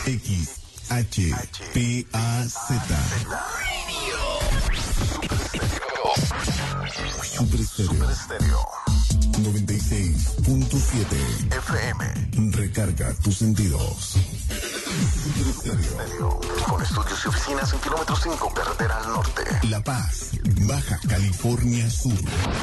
Super Estéreo 96.7 FM. Recarga tus sentidos. Super Estéreo. Con estudios y oficinas en kilómetro 5, carretera al norte. La Paz, Baja California Sur.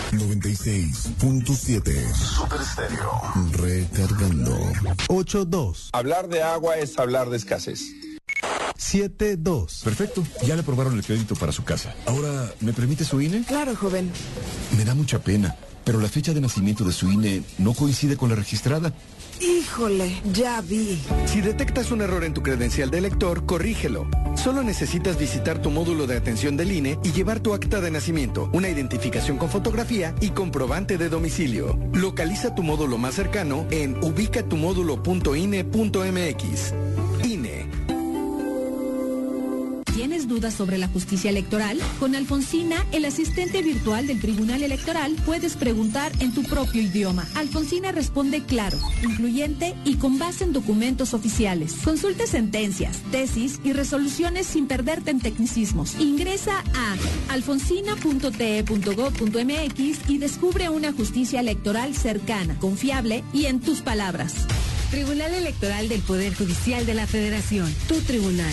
96.7. Super Estéreo. Recargando. 82. Hablar de agua es hablar de escasez. 72. Perfecto, ya le aprobaron el crédito para su casa. Ahora, ¿me permite su INE? Claro, joven. Me da mucha pena, pero la fecha de nacimiento de su INE no coincide con la registrada. Híjole, ya vi. Si detectas un error en tu credencial de elector, corrígelo. Solo necesitas visitar tu módulo de atención del INE y llevar tu acta de nacimiento, una identificación con fotografía y comprobante de domicilio. Localiza tu módulo más cercano en ubicatumudulo.ine.mx. INE. ¿Tienes dudas sobre la justicia electoral? Con Alfonsina, el asistente virtual del Tribunal Electoral, puedes preguntar en tu propio idioma. Alfonsina responde claro, incluyente y con base en documentos oficiales. Consulta sentencias, tesis y resoluciones sin perderte en tecnicismos. Ingresa a alfonsina.te.gov.mx y descubre una justicia electoral cercana, confiable y en tus palabras. Tribunal Electoral del Poder Judicial de la Federación. Tu tribunal.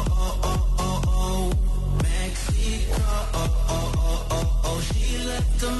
Mexico, she left a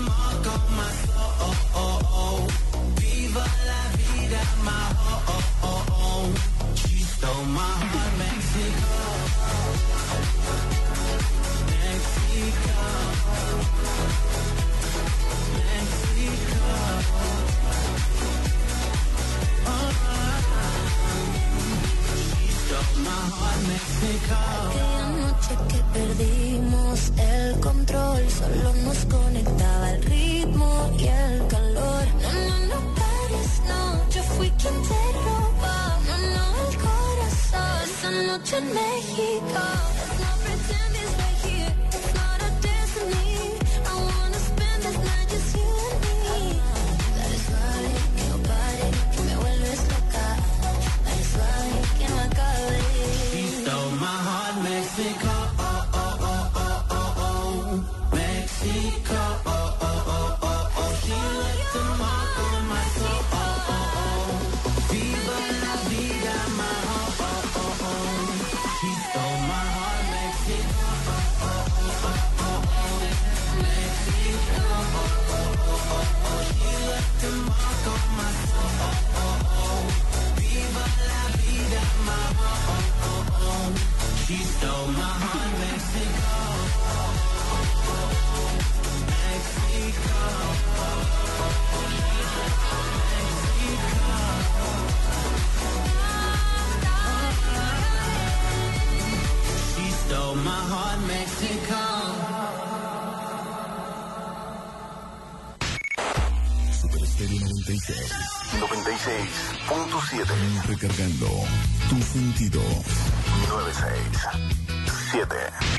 noche en México. Let's not pretend this right here. It's not a destiny. I wanna spend this night just you and me. Dale suave, que no pare, que me vuelves loca. Dale suave, que no acabe. She stole my heart, Mexico. Oh, oh, oh, oh, oh, oh. Mexico. Oh, oh, oh, oh, oh. She left a mark on my soul. Oh, oh, oh. Viva la vida, my oh, oh, oh, oh. She stole my heart, Mexico. Oh, oh, oh, oh, oh. Mexico. Oh, oh, oh, oh, oh. She left a mark on my soul. Oh, oh, oh. Viva la vida, my oh, oh, oh, oh. She stole my heart, Mexico. Mexico. She stole my heart, Mexico. Super Estéreo 96. 96.7. Recargando tu sentido. 967.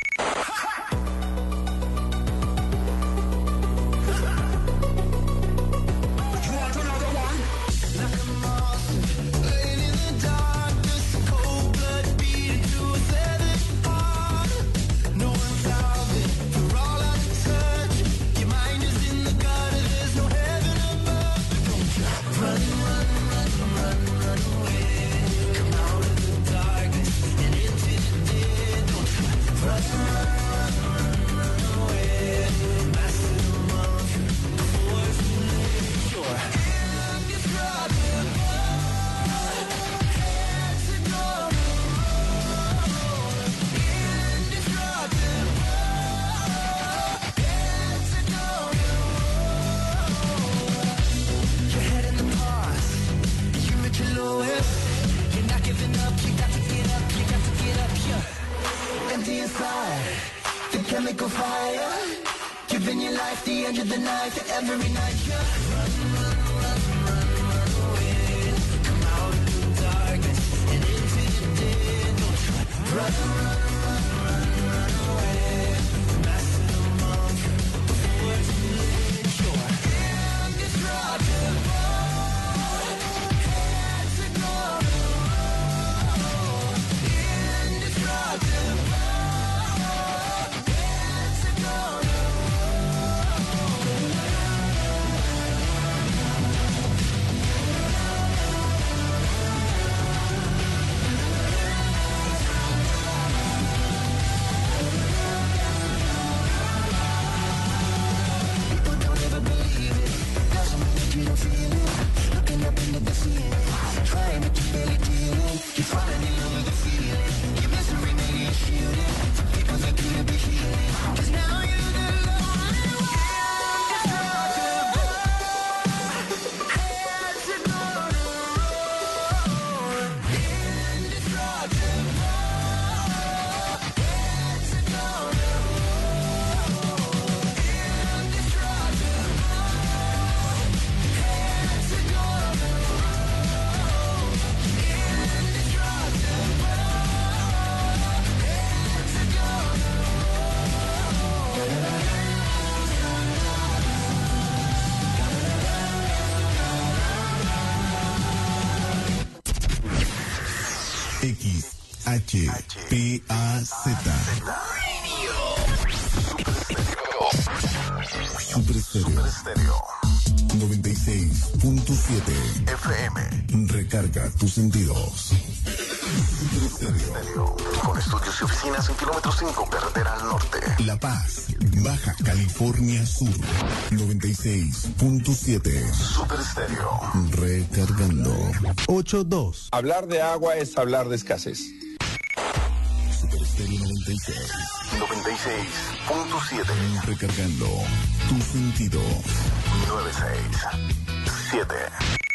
Chemical fire, giving your life the edge of the knife every night. Yeah. Run, run, run, run, run away. Come out of the darkness and into the day. Don't try. Run, run, run, run, run away. Master the monk before it's too late. Sure. Indestructible. Hands to go. Indestructible. XHPAZ. Super Estéreo 96.7 FM. Recarga tus sentidos. Super Estéreo. Con estudios y oficinas en kilómetro 5, carretera al norte. La Paz, Baja California Sur. 96.7. Super Estéreo. Recargando. 82. Hablar de agua es hablar de escasez. Super Estéreo 96. 96.7. Recargando tu sentido. 967.